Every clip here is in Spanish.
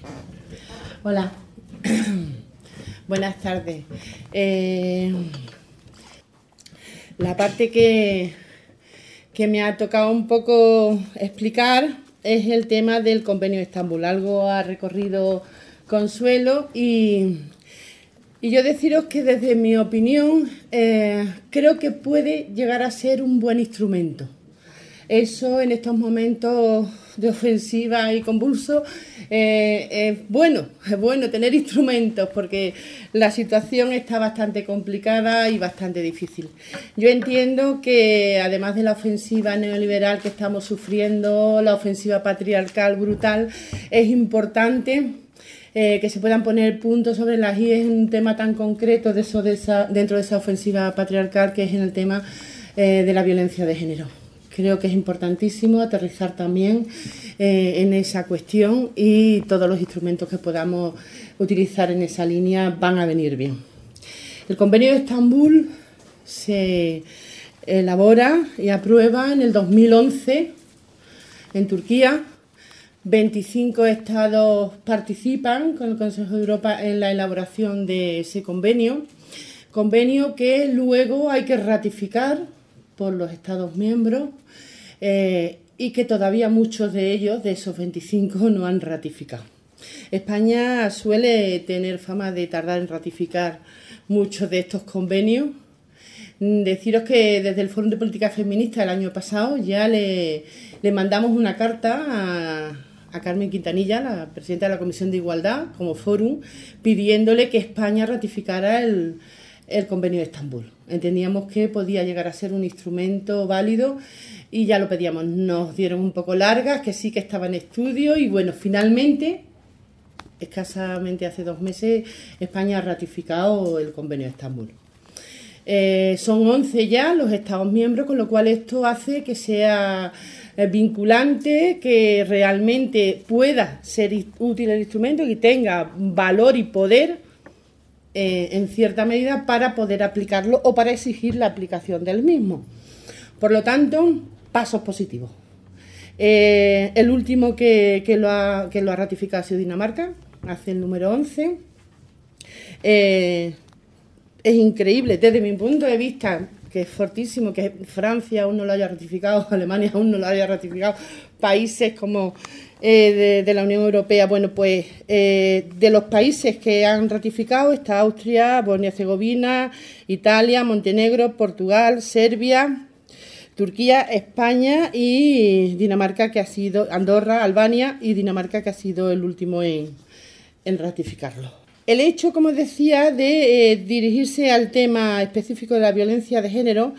Hola, buenas tardes. La parte que me ha tocado un poco explicar es el tema del Convenio de Estambul. Algo ha recorrido Consuelo y yo deciros que desde mi opinión creo que puede llegar a ser un buen instrumento. Eso en estos momentos de ofensiva y convulso es bueno tener instrumentos porque la situación está bastante complicada y bastante difícil. Yo entiendo que además de la ofensiva neoliberal que estamos sufriendo, la ofensiva patriarcal brutal, es importante que se puedan poner puntos sobre las i en un tema tan concreto dentro de esa ofensiva patriarcal que es en el tema de la violencia de género. Creo que es importantísimo aterrizar también en esa cuestión y todos los instrumentos que podamos utilizar en esa línea van a venir bien. El Convenio de Estambul se elabora y aprueba en el 2011 en Turquía. 25 estados participan con el Consejo de Europa en la elaboración de ese convenio que luego hay que ratificar por los Estados miembros y que todavía muchos de ellos, de esos 25, no han ratificado. España suele tener fama de tardar en ratificar muchos de estos convenios. Deciros que desde el Foro de Política Feminista el año pasado ya le mandamos una carta a Carmen Quintanilla, la presidenta de la Comisión de Igualdad, como fórum, pidiéndole que España ratificara el Convenio de Estambul. Entendíamos que podía llegar a ser un instrumento válido y ya lo pedíamos. Nos dieron un poco largas, que sí que estaba en estudio y bueno, finalmente, escasamente hace 2 meses, España ha ratificado el Convenio de Estambul. Son 11 ya los Estados miembros, con lo cual esto hace que sea vinculante, que realmente pueda ser útil el instrumento y tenga valor y poder en cierta medida para poder aplicarlo o para exigir la aplicación del mismo. Por lo tanto, pasos positivos. El último que lo ha ratificado ha sido Dinamarca, hace el número 11. Es increíble desde mi punto de vista, que es fortísimo, que Francia aún no lo haya ratificado, Alemania aún no lo haya ratificado, países como de la Unión Europea. Bueno, pues de los países que han ratificado está Austria, Bosnia-Herzegovina, Italia, Montenegro, Portugal, Serbia, Turquía, España y Dinamarca, que ha sido Andorra, Albania y Dinamarca, que ha sido el último en ratificarlo. El hecho, como decía, de dirigirse al tema específico de la violencia de género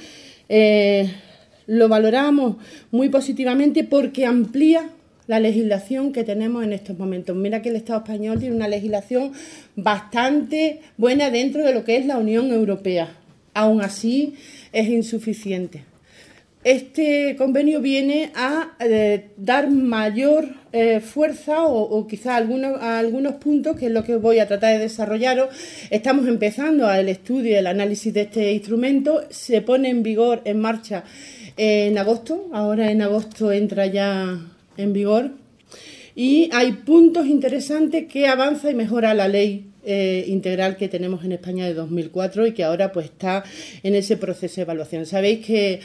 lo valoramos muy positivamente porque amplía la legislación que tenemos en estos momentos. Mira que el Estado español tiene una legislación bastante buena dentro de lo que es la Unión Europea. Aún así, es insuficiente. Este convenio viene a dar mayor fuerza o quizá a algunos puntos, que es lo que voy a tratar de desarrollaros. Estamos empezando el estudio y el análisis de este instrumento. Se pone en marcha en agosto. Ahora en agosto entra ya en vigor. Y hay puntos interesantes que avanza y mejora la ley integral que tenemos en España de 2004 y que ahora pues está en ese proceso de evaluación. Sabéis que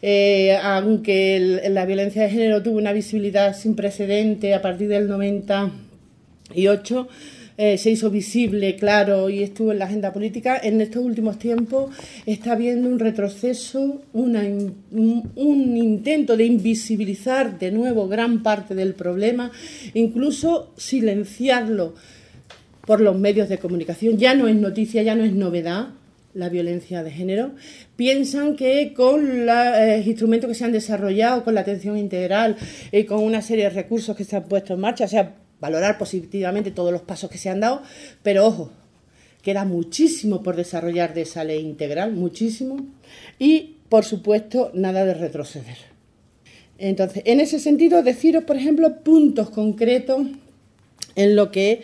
aunque la violencia de género tuvo una visibilidad sin precedente a partir del 98, se hizo visible, claro, y estuvo en la agenda política, en estos últimos tiempos está habiendo un retroceso, un intento de invisibilizar de nuevo gran parte del problema, incluso silenciarlo por los medios de comunicación. Ya no es noticia, ya no es novedad la violencia de género. Piensan que con los instrumentos que se han desarrollado, con la atención integral y con una serie de recursos que se han puesto en marcha, o sea, valorar positivamente todos los pasos que se han dado, pero ojo, queda muchísimo por desarrollar de esa ley integral, muchísimo, y por supuesto nada de retroceder. Entonces, en ese sentido, deciros, por ejemplo, puntos concretos en lo que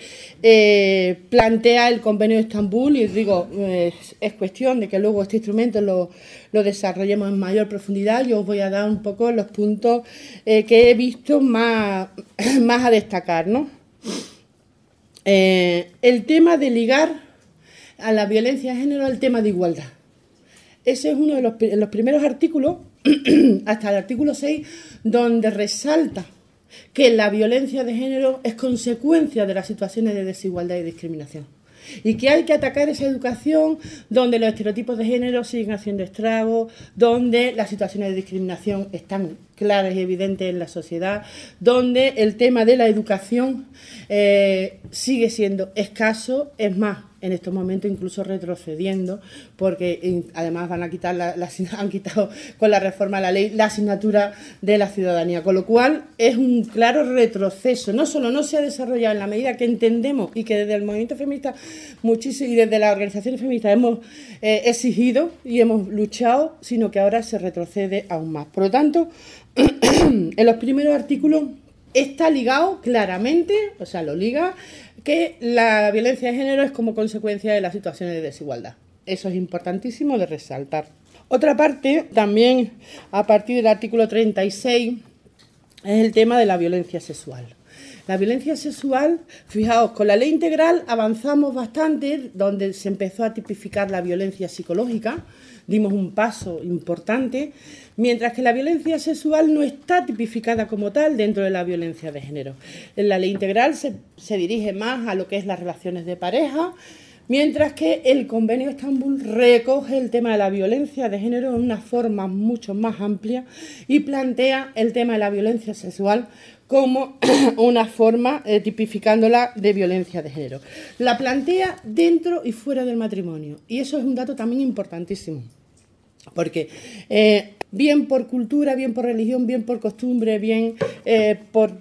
plantea el Convenio de Estambul, y digo, es cuestión de que luego este instrumento lo desarrollemos en mayor profundidad. Yo os voy a dar un poco los puntos que he visto más a destacar, ¿no? el tema de ligar a la violencia de género al tema de igualdad. Ese es uno de los primeros artículos, hasta el artículo 6, donde resalta que la violencia de género es consecuencia de las situaciones de desigualdad y discriminación. Y que hay que atacar esa educación donde los estereotipos de género siguen haciendo estragos, donde las situaciones de discriminación están claras y evidentes en la sociedad, donde el tema de la educación sigue siendo escaso, es más, en estos momentos incluso retrocediendo, porque además van a quitar han quitado con la reforma de la ley la asignatura de la ciudadanía, con lo cual es un claro retroceso. No solo no se ha desarrollado en la medida que entendemos y que desde el movimiento feminista muchísimo y desde las organizaciones feministas hemos exigido y hemos luchado, sino que ahora se retrocede aún más. Por lo tanto, en los primeros artículos está ligado claramente, o sea, lo liga, que la violencia de género es como consecuencia de las situaciones de desigualdad. Eso es importantísimo de resaltar. Otra parte, también a partir del artículo 36, es el tema de la violencia sexual. La violencia sexual, fijaos, con la ley integral avanzamos bastante, donde se empezó a tipificar la violencia psicológica, dimos un paso importante, mientras que la violencia sexual no está tipificada como tal dentro de la violencia de género. En la ley integral se dirige más a lo que es las relaciones de pareja, mientras que el Convenio de Estambul recoge el tema de la violencia de género en una forma mucho más amplia y plantea el tema de la violencia sexual como una forma tipificándola de violencia de género. La plantea dentro y fuera del matrimonio, y eso es un dato también importantísimo, porque bien por cultura, bien por religión, bien por costumbre, bien por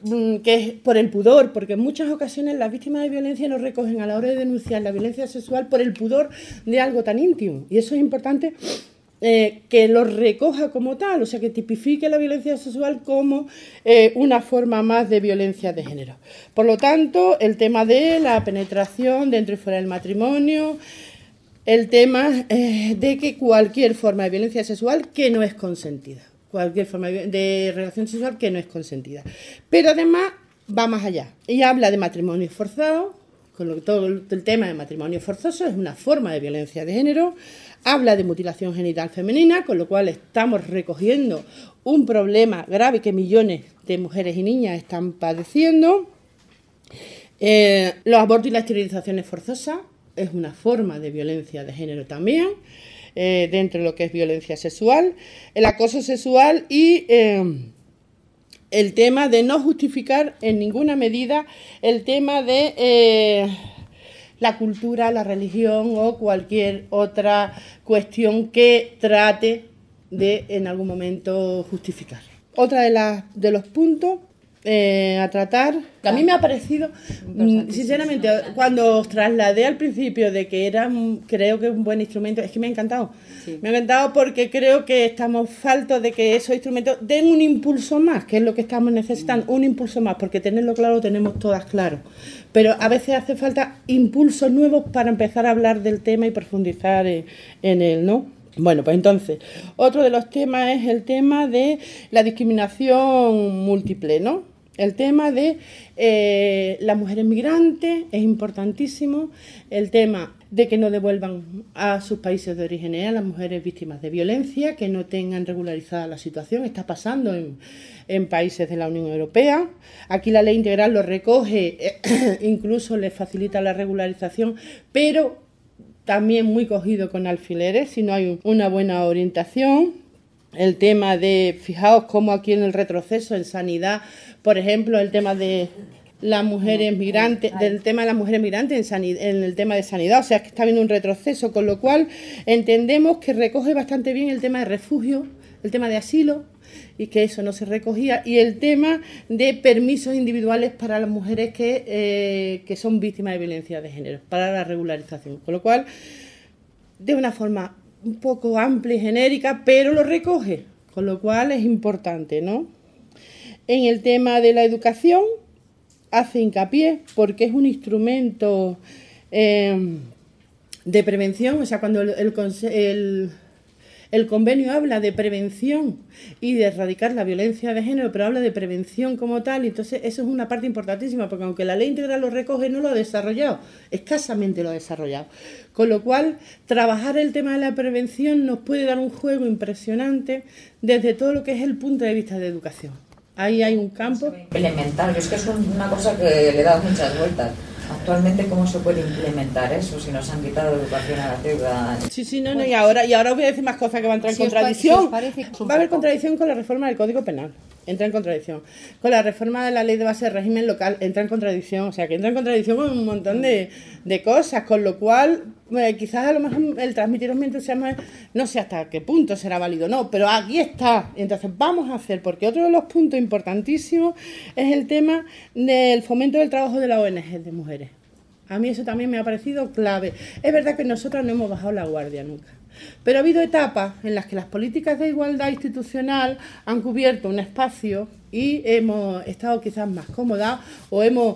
el pudor, porque en muchas ocasiones las víctimas de violencia no recogen a la hora de denunciar la violencia sexual por el pudor de algo tan íntimo, y eso es importante que lo recoja como tal, o sea, que tipifique la violencia sexual como una forma más de violencia de género. Por lo tanto, el tema de la penetración dentro y fuera del matrimonio, el tema de que cualquier forma de violencia sexual que no es consentida, cualquier forma de relación sexual que no es consentida. Pero además va más allá y habla de matrimonio forzado, con lo que todo el tema de matrimonio forzoso es una forma de violencia de género. Habla de mutilación genital femenina, con lo cual estamos recogiendo un problema grave que millones de mujeres y niñas están padeciendo. Los abortos y las esterilizaciones forzosas es una forma de violencia de género también, dentro de lo que es violencia sexual. El acoso sexual y el tema de no justificar en ninguna medida el tema de la cultura, la religión o cualquier otra cuestión que trate de en algún momento justificar. Otra de los puntos a tratar, que a mí me ha parecido, sinceramente, cuando os trasladé al principio de que era, creo que es un buen instrumento, es que me ha encantado. Sí. Me ha encantado porque creo que estamos faltos de que esos instrumentos den un impulso más, que es lo que estamos necesitando, un impulso más, porque tenerlo claro lo tenemos todas claro. Pero a veces hace falta impulsos nuevos para empezar a hablar del tema y profundizar en él, ¿no? Bueno, pues entonces, otro de los temas es el tema de la discriminación múltiple, ¿no? El tema de las mujeres migrantes es importantísimo, el tema de que no devuelvan a sus países de origen a las mujeres víctimas de violencia, que no tengan regularizada la situación, está pasando en países de la Unión Europea. Aquí la ley integral lo recoge, incluso les facilita la regularización, pero también muy cogido con alfileres si no hay una buena orientación. El tema de, fijaos cómo aquí en el retroceso en sanidad, por ejemplo, el tema de las mujeres migrantes, del tema de las mujeres migrantes en el tema de sanidad, o sea, es que está habiendo un retroceso, con lo cual entendemos que recoge bastante bien el tema de refugio, el tema de asilo, y que eso no se recogía, y el tema de permisos individuales para las mujeres que son víctimas de violencia de género, para la regularización, con lo cual, de una forma un poco amplia y genérica, pero lo recoge, con lo cual es importante, ¿no? En el tema de la educación hace hincapié porque es un instrumento de prevención, o sea, cuando el El convenio habla de prevención y de erradicar la violencia de género, pero habla de prevención como tal, y entonces eso es una parte importantísima, porque aunque la ley integral lo recoge, no lo ha desarrollado, escasamente lo ha desarrollado. Con lo cual, trabajar el tema de la prevención nos puede dar un juego impresionante desde todo lo que es el punto de vista de educación. Ahí hay un campo. Implementar, yo es que es una cosa que le he dado muchas vueltas. Actualmente, ¿cómo se puede implementar eso si nos han quitado educación a la ciudadanía? Sí, no, y ahora os voy a decir más cosas que van a entrar en contradicción. Va a haber contradicción con la reforma del Código Penal. Entra en contradicción. Con la reforma de la Ley de Base de Régimen Local entra en contradicción. O sea, que entra en contradicción con un montón de cosas, con lo cual quizás a lo mejor el transmitiros mi entusiasmo no sé hasta qué punto será válido, no, pero aquí está. Entonces vamos a hacer, porque otro de los puntos importantísimos es el tema del fomento del trabajo de la ONG de mujeres. A mí eso también me ha parecido clave. Es verdad que nosotras no hemos bajado la guardia nunca, pero ha habido etapas en las que las políticas de igualdad institucional han cubierto un espacio y hemos estado quizás más cómodas o hemos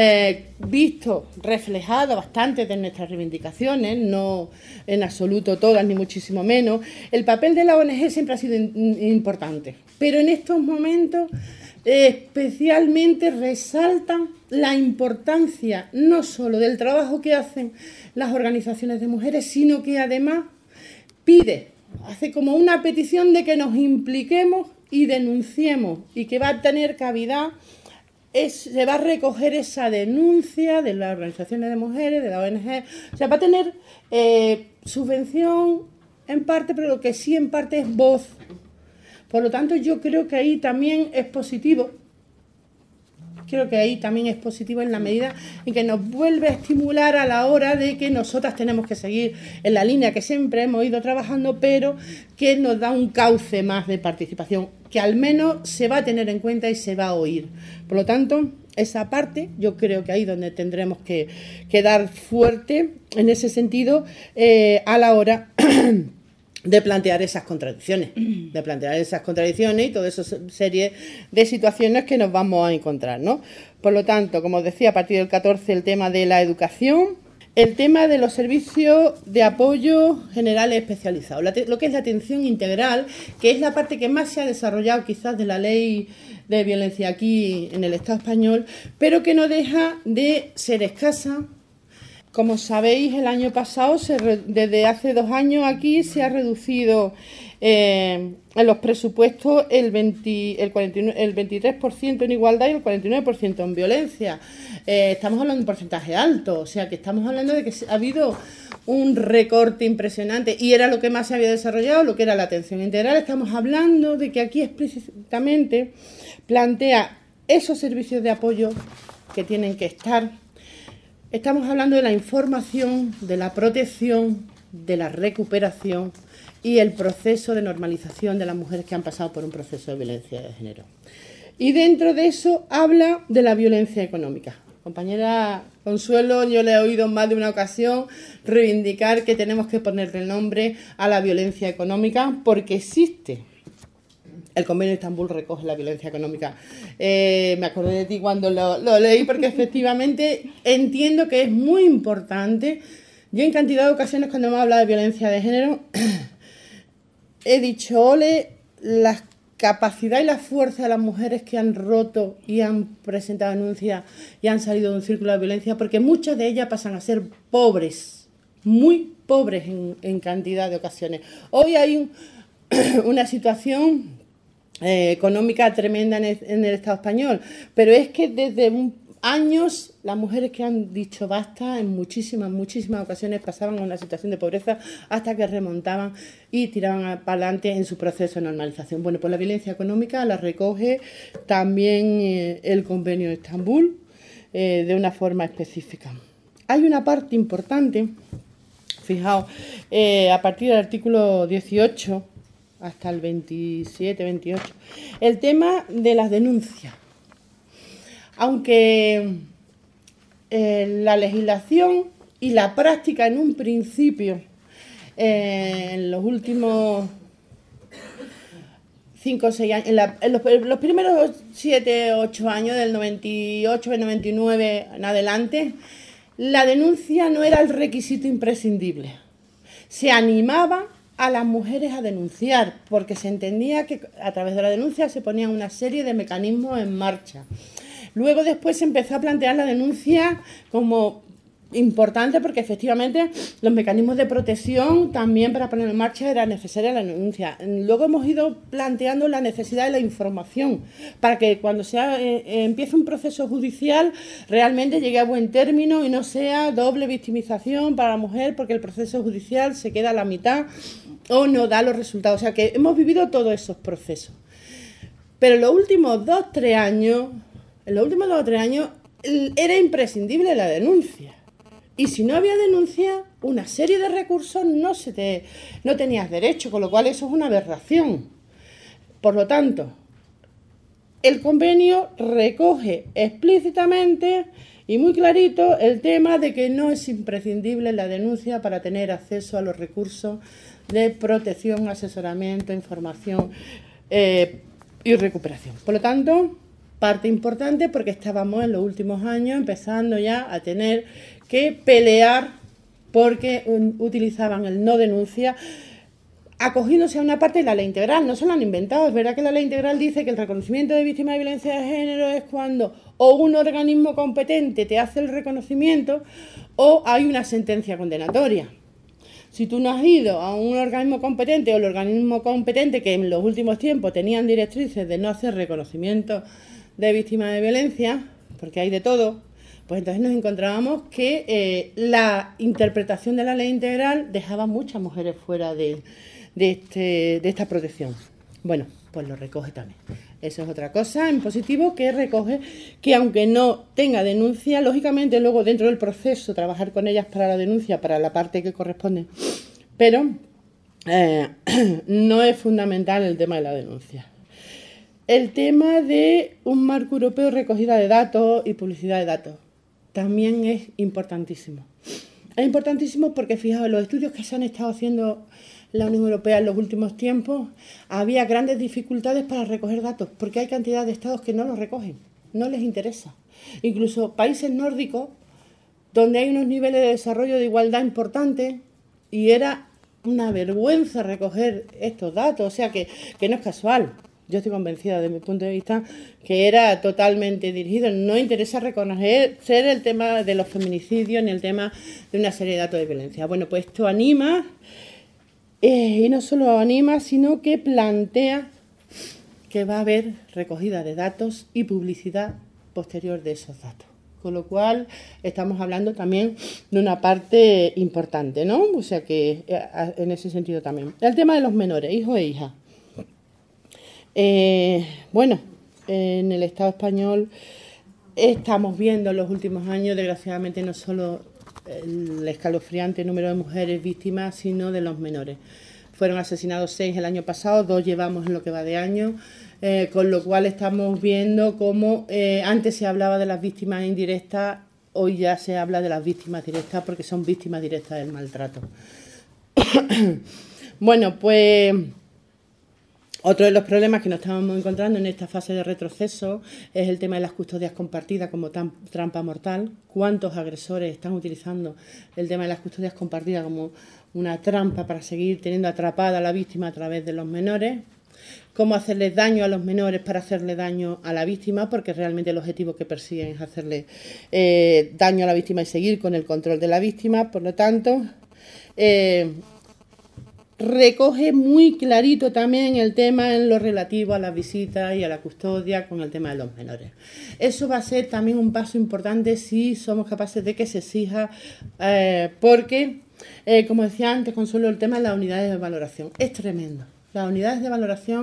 visto reflejado bastante de nuestras reivindicaciones, no en absoluto todas ni muchísimo menos. El papel de la ONG siempre ha sido importante, pero en estos momentos especialmente resaltan la importancia no solo del trabajo que hacen las organizaciones de mujeres, sino que además hace como una petición de que nos impliquemos y denunciemos, y que va a tener cavidad, se va a recoger esa denuncia de las organizaciones de mujeres, de la ONG, o sea, va a tener subvención en parte, pero lo que sí en parte es voz. Por lo tanto, yo creo que ahí también es positivo. Creo que ahí también es positivo en la medida en que nos vuelve a estimular a la hora de que nosotras tenemos que seguir en la línea que siempre hemos ido trabajando, pero que nos da un cauce más de participación, que al menos se va a tener en cuenta y se va a oír. Por lo tanto, esa parte yo creo que ahí es donde tendremos que dar fuerte en ese sentido a la hora de plantear esas contradicciones, y toda esa serie de situaciones que nos vamos a encontrar, ¿no? Por lo tanto, como os decía, a partir del 14 el tema de la educación, el tema de los servicios de apoyo generales especializados, lo que es la atención integral, que es la parte que más se ha desarrollado quizás de la ley de violencia aquí en el Estado español, pero que no deja de ser escasa. Como sabéis, el año pasado, desde hace 2 años aquí, se ha reducido en los presupuestos el 23% en igualdad y el 49% en violencia. Estamos hablando de un porcentaje alto, o sea que estamos hablando de que ha habido un recorte impresionante y era lo que más se había desarrollado, lo que era la atención integral. Estamos hablando de que aquí explícitamente plantea esos servicios de apoyo que tienen que estar. Estamos hablando de la información, de la protección, de la recuperación y el proceso de normalización de las mujeres que han pasado por un proceso de violencia de género. Y dentro de eso habla de la violencia económica. Compañera Consuelo, yo le he oído en más de una ocasión reivindicar que tenemos que ponerle el nombre a la violencia económica porque existe. El convenio de Estambul recoge la violencia económica. Me acordé de ti cuando lo leí porque efectivamente entiendo que es muy importante. Yo en cantidad de ocasiones cuando hemos hablado de violencia de género he dicho, ole, la capacidad y la fuerza de las mujeres que han roto y han presentado denuncias y han salido de un círculo de violencia, porque muchas de ellas pasan a ser pobres, muy pobres en cantidad de ocasiones. Hoy hay una situación económica tremenda en el Estado español, pero es que desde años las mujeres que han dicho basta en muchísimas ocasiones pasaban a una situación de pobreza hasta que remontaban y tiraban para adelante en su proceso de normalización. Bueno, pues la violencia económica la recoge también el convenio de Estambul de una forma específica. Hay una parte importante, fijaos, a partir del artículo 18 hasta el 27, 28, el tema de las denuncias. Aunque la legislación y la práctica en un principio, en los últimos 5 o 6 años, en los primeros 7 o 8 años, del 98 al 99 en adelante, la denuncia no era el requisito imprescindible. Se animaba a las mujeres a denunciar, porque se entendía que a través de la denuncia se ponían una serie de mecanismos en marcha. Luego después se empezó a plantear la denuncia como importante porque efectivamente los mecanismos de protección también para poner en marcha era necesaria la denuncia. Luego hemos ido planteando la necesidad de la información para que cuando empiece un proceso judicial realmente llegue a buen término y no sea doble victimización para la mujer porque el proceso judicial se queda a la mitad o no da los resultados. O sea que hemos vivido todos esos procesos. Pero en los últimos 2 o 3 años era imprescindible la denuncia. Y si no había denuncia, una serie de recursos no tenías derecho, con lo cual eso es una aberración. Por lo tanto, el convenio recoge explícitamente y muy clarito el tema de que no es imprescindible la denuncia para tener acceso a los recursos de protección, asesoramiento, información y recuperación. Por lo tanto, parte importante porque estábamos en los últimos años empezando ya a tener que pelear porque utilizaban el no denuncia acogiéndose a una parte de la ley integral. No se lo han inventado. Es verdad que la ley integral dice que el reconocimiento de víctimas de violencia de género es cuando o un organismo competente te hace el reconocimiento o hay una sentencia condenatoria. Si tú no has ido a un organismo competente o el organismo competente que en los últimos tiempos tenían directrices de no hacer reconocimiento de víctimas de violencia, porque hay de todo, pues entonces nos encontrábamos que la interpretación de la ley integral dejaba muchas mujeres fuera de esta protección. Bueno, pues lo recoge también. Eso es otra cosa en positivo que recoge que aunque no tenga denuncia, lógicamente luego dentro del proceso trabajar con ellas para la denuncia, para la parte que corresponde, pero no es fundamental el tema de la denuncia. El tema de un marco europeo de recogida de datos y publicidad de datos también es importantísimo. Es importantísimo porque, fijaos, en los estudios que se han estado haciendo en la Unión Europea en los últimos tiempos, había grandes dificultades para recoger datos, porque hay cantidad de estados que no los recogen, no les interesa. Incluso países nórdicos, donde hay unos niveles de desarrollo de igualdad importantes, y era una vergüenza recoger estos datos, o sea que no es casual. Yo estoy convencida, desde mi punto de vista, que era totalmente dirigido. No interesa reconocer el tema de los feminicidios ni el tema de una serie de datos de violencia. Bueno, pues esto anima, y no solo anima, sino que plantea que va a haber recogida de datos y publicidad posterior de esos datos. Con lo cual, estamos hablando también de una parte importante, ¿no? O sea que, en ese sentido también. El tema de los menores, hijos e hijas. Bueno, en el Estado español estamos viendo en los últimos años, desgraciadamente, no solo el escalofriante número de mujeres víctimas, sino de los menores. Fueron asesinados 6 el año pasado, 2 llevamos en lo que va de año, con lo cual estamos viendo cómo antes se hablaba de las víctimas indirectas, hoy ya se habla de las víctimas directas porque son víctimas directas del maltrato. Bueno, pues otro de los problemas que nos estamos encontrando en esta fase de retroceso es el tema de las custodias compartidas como trampa mortal. ¿Cuántos agresores están utilizando el tema de las custodias compartidas como una trampa para seguir teniendo atrapada a la víctima a través de los menores? ¿Cómo hacerles daño a los menores para hacerle daño a la víctima? Porque realmente el objetivo que persiguen es hacerle daño a la víctima y seguir con el control de la víctima. Por lo tanto, recoge muy clarito también el tema en lo relativo a las visitas y a la custodia con el tema de los menores. Eso va a ser también un paso importante si somos capaces de que se exija, porque, como decía antes, Consuelo, el tema de las unidades de valoración es tremendo. Las unidades de valoración,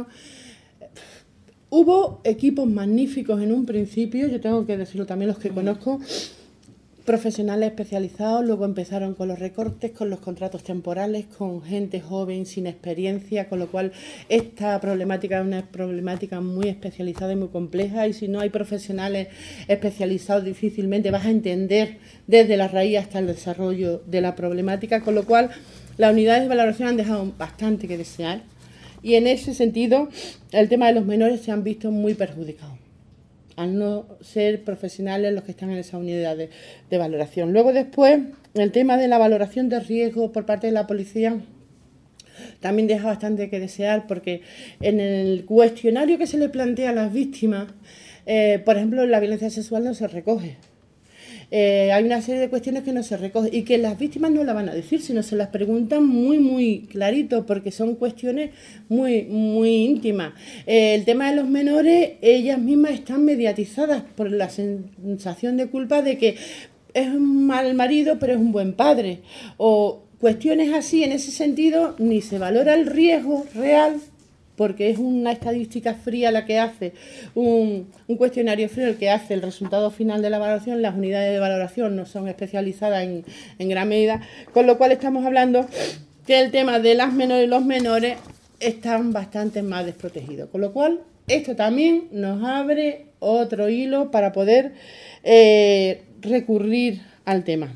hubo equipos magníficos en un principio, yo tengo que decirlo también, los que conozco, profesionales especializados, luego empezaron con los recortes, con los contratos temporales, con gente joven sin experiencia, con lo cual esta problemática es una problemática muy especializada y muy compleja, y si no hay profesionales especializados difícilmente vas a entender desde la raíz hasta el desarrollo de la problemática, con lo cual las unidades de valoración han dejado bastante que desear, y en ese sentido el tema de los menores se han visto muy perjudicados al no ser profesionales los que están en esa unidad de valoración. Luego después, el tema de la valoración de riesgo por parte de la policía también deja bastante que desear, porque en el cuestionario que se le plantea a las víctimas, por ejemplo, la violencia sexual no se recoge. Hay una serie de cuestiones que no se recogen y que las víctimas no la van a decir, sino se las preguntan muy clarito, porque son cuestiones muy íntimas. El tema de los menores, ellas mismas están mediatizadas por la sensación de culpa de que es un mal marido pero es un buen padre, o cuestiones así. En ese sentido ni se valora el riesgo real, porque es una estadística fría la que hace, un cuestionario frío el que hace el resultado final de la valoración. Las unidades de valoración no son especializadas en gran medida, con lo cual estamos hablando que el tema de las menores y los menores están bastante más desprotegidos, con lo cual esto también nos abre otro hilo para poder recurrir al tema.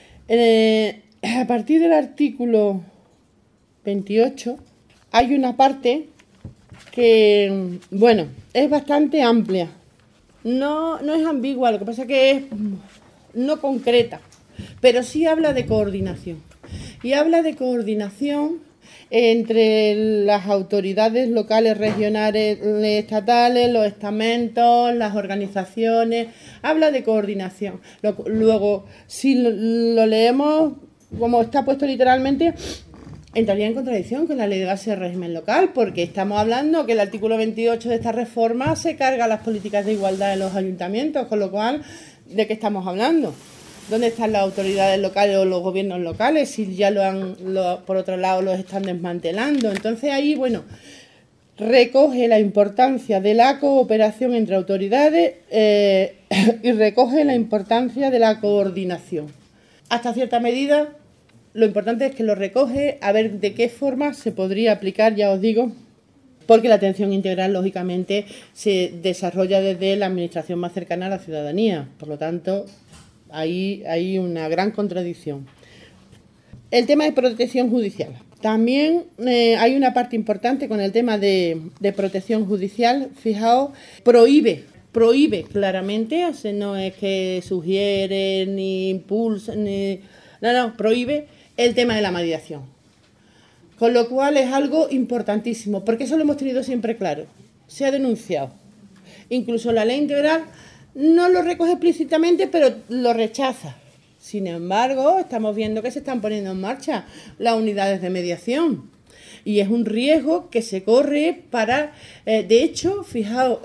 A partir del artículo 28 hay una parte que, bueno, es bastante amplia. No es ambigua, lo que pasa es que es no concreta, pero sí habla de coordinación. Y habla de coordinación entre las autoridades locales, regionales, estatales, los estamentos, las organizaciones. Habla de coordinación. Luego, si lo leemos como está puesto literalmente, entraría en contradicción con la ley de base de régimen local, porque estamos hablando que el artículo 28 de esta reforma se carga las políticas de igualdad en los ayuntamientos, con lo cual, ¿de qué estamos hablando? ¿Dónde están las autoridades locales o los gobiernos locales si ya por otro lado, los están desmantelando? Entonces ahí, bueno, recoge la importancia de la cooperación entre autoridades y recoge la importancia de la coordinación. Hasta cierta medida, lo importante es que lo recoge, a ver de qué forma se podría aplicar, ya os digo, porque la atención integral, lógicamente, se desarrolla desde la administración más cercana a la ciudadanía. Por lo tanto, ahí hay una gran contradicción. El tema de protección judicial. También hay una parte importante con el tema de protección judicial. Fijaos, prohíbe claramente, o sea, no es que sugiere ni impulsa, prohíbe el tema de la mediación. Con lo cual es algo importantísimo, porque eso lo hemos tenido siempre claro. Se ha denunciado. Incluso la ley integral no lo recoge explícitamente, pero lo rechaza. Sin embargo, estamos viendo que se están poniendo en marcha las unidades de mediación. Y es un riesgo que se corre para... de hecho, fijaos...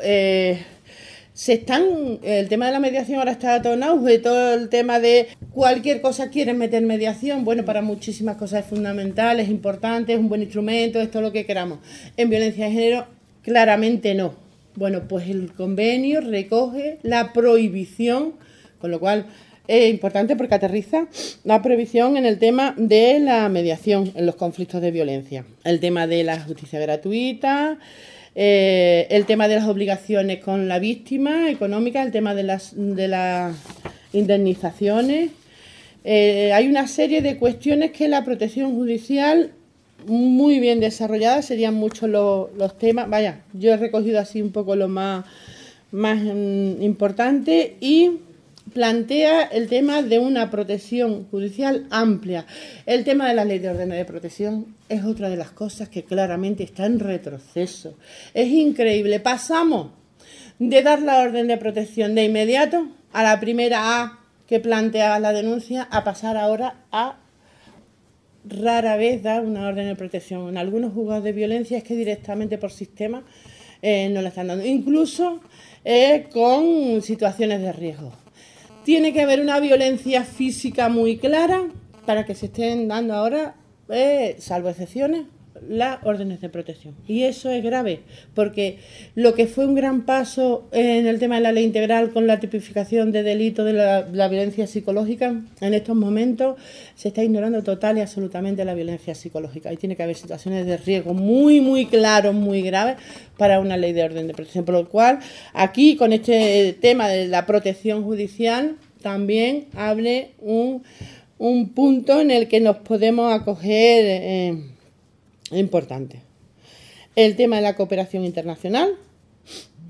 el tema de la mediación ahora está todo en auge, todo el tema de cualquier cosa quieren meter mediación. Bueno, para muchísimas cosas es fundamental, es importante, es un buen instrumento, es todo lo que queramos. En violencia de género, claramente no. Bueno, pues el convenio recoge la prohibición, con lo cual es importante porque aterriza la prohibición en el tema de la mediación en los conflictos de violencia. El tema de la justicia gratuita, el tema de las obligaciones con la víctima económica, el tema de las indemnizaciones. Hay una serie de cuestiones que la protección judicial, muy bien desarrollada, serían muchos los temas. Vaya, yo he recogido así un poco lo más importante y plantea el tema de una protección judicial amplia. El tema de la ley de órdenes de protección es otra de las cosas que claramente está en retroceso. Es increíble. Pasamos de dar la orden de protección de inmediato a la primera A que plantea la denuncia, a pasar ahora a rara vez dar una orden de protección. En algunos juzgados de violencia es que directamente por sistema no la están dando. Incluso con situaciones de riesgo. Tiene que haber una violencia física muy clara para que se estén dando ahora, salvo excepciones, las órdenes de protección. Y eso es grave, porque lo que fue un gran paso en el tema de la ley integral con la tipificación de delito de la violencia psicológica, en estos momentos se está ignorando total y absolutamente la violencia psicológica. Y tiene que haber situaciones de riesgo muy claros, muy graves para una ley de orden de protección. Por lo cual, aquí con este tema de la protección judicial, también hable un punto en el que nos podemos acoger importante. El tema de la cooperación internacional,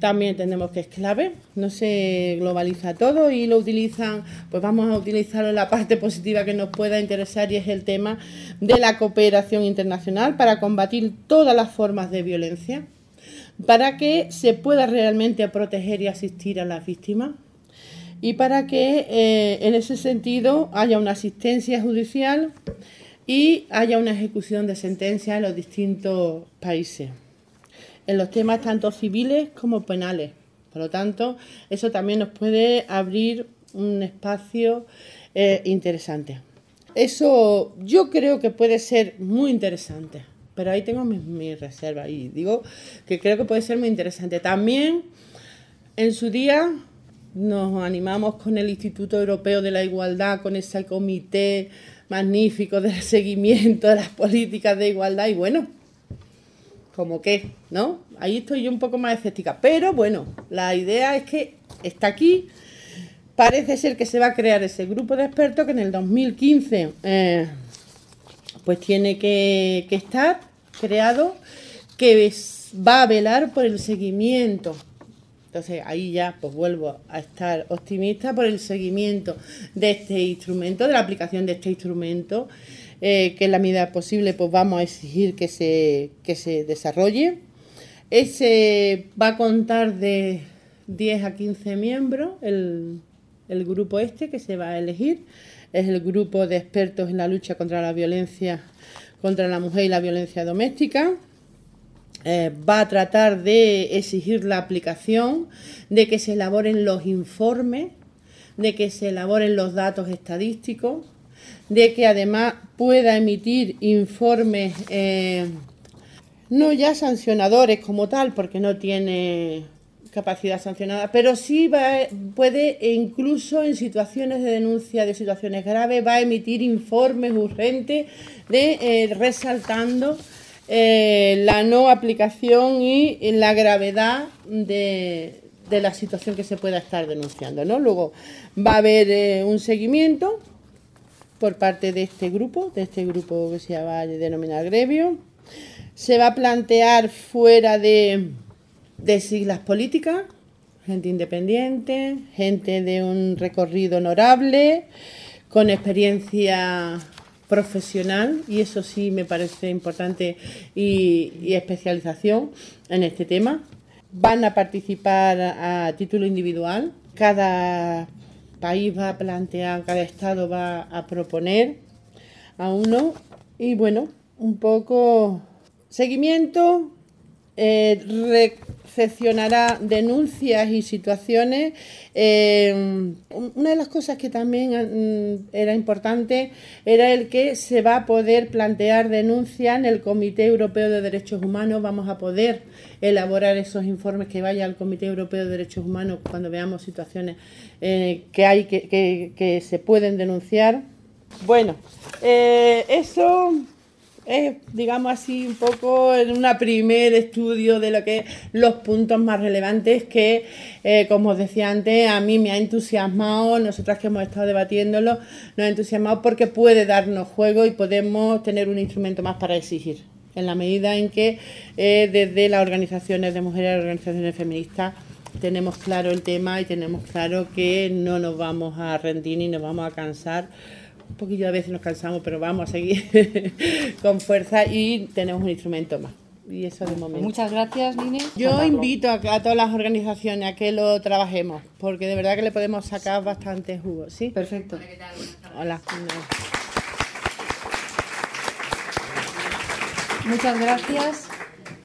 también entendemos que es clave, no se globaliza todo y lo utilizan, pues vamos a utilizarlo en la parte positiva que nos pueda interesar, y es el tema de la cooperación internacional para combatir todas las formas de violencia, para que se pueda realmente proteger y asistir a las víctimas, y para que en ese sentido haya una asistencia judicial y haya una ejecución de sentencias en los distintos países, en los temas tanto civiles como penales. Por lo tanto, eso también nos puede abrir un espacio interesante. Eso yo creo que puede ser muy interesante, pero ahí tengo mis reservas y digo que creo que puede ser muy interesante. También en su día nos animamos con el Instituto Europeo de la Igualdad, con ese comité magnífico del seguimiento de las políticas de igualdad, y bueno, como que, ¿no? Ahí estoy yo un poco más escéptica, pero bueno, la idea es que está aquí. Parece ser que se va a crear ese grupo de expertos que en el 2015 pues tiene que estar creado, que va a velar por el seguimiento. Entonces ahí ya pues vuelvo a estar optimista por el seguimiento de este instrumento, de la aplicación de este instrumento, que en la medida posible pues vamos a exigir que se desarrolle. Ese va a contar de 10 a 15 miembros, el grupo que se va a elegir. Es el grupo de expertos en la lucha contra la violencia contra la mujer y la violencia doméstica. Va a tratar de exigir la aplicación, de que se elaboren los informes, de que se elaboren los datos estadísticos, de que además pueda emitir informes no ya sancionadores como tal, porque no tiene capacidad sancionada, pero sí puede, incluso en situaciones de denuncia de situaciones graves, va a emitir informes urgentes resaltando la no aplicación y la gravedad de la situación que se pueda estar denunciando, ¿no? Luego va a haber un seguimiento por parte de este grupo que se va a denominar gremio. Se va a plantear fuera de siglas políticas, gente independiente, gente de un recorrido honorable, con experiencia profesional, y eso sí me parece importante, y especialización en este tema. Van a participar a título individual. Cada país va a plantear, cada estado va a proponer a uno, y bueno, un poco seguimiento, recepcionará denuncias y situaciones. Una de las cosas que también era importante era el que se va a poder plantear denuncias en el Comité Europeo de Derechos Humanos. Vamos a poder elaborar esos informes que vaya al Comité Europeo de Derechos Humanos cuando veamos situaciones que se pueden denunciar. Bueno, eso es, digamos así, un poco en un primer estudio de lo que es los puntos más relevantes que, como os decía antes, a mí me ha entusiasmado. Nosotras que hemos estado debatiéndolo, nos ha entusiasmado porque puede darnos juego y podemos tener un instrumento más para exigir, en la medida en que desde las organizaciones de mujeres y las organizaciones feministas tenemos claro el tema y tenemos claro que no nos vamos a rendir ni nos vamos a cansar. Un poquillo a veces nos cansamos, pero vamos a seguir con fuerza y tenemos un instrumento más. Y eso de momento. Muchas gracias, Line. Yo invito a todas las organizaciones a que lo trabajemos, porque de verdad que le podemos sacar bastante jugo, ¿sí? Perfecto. Hola. Muchas gracias.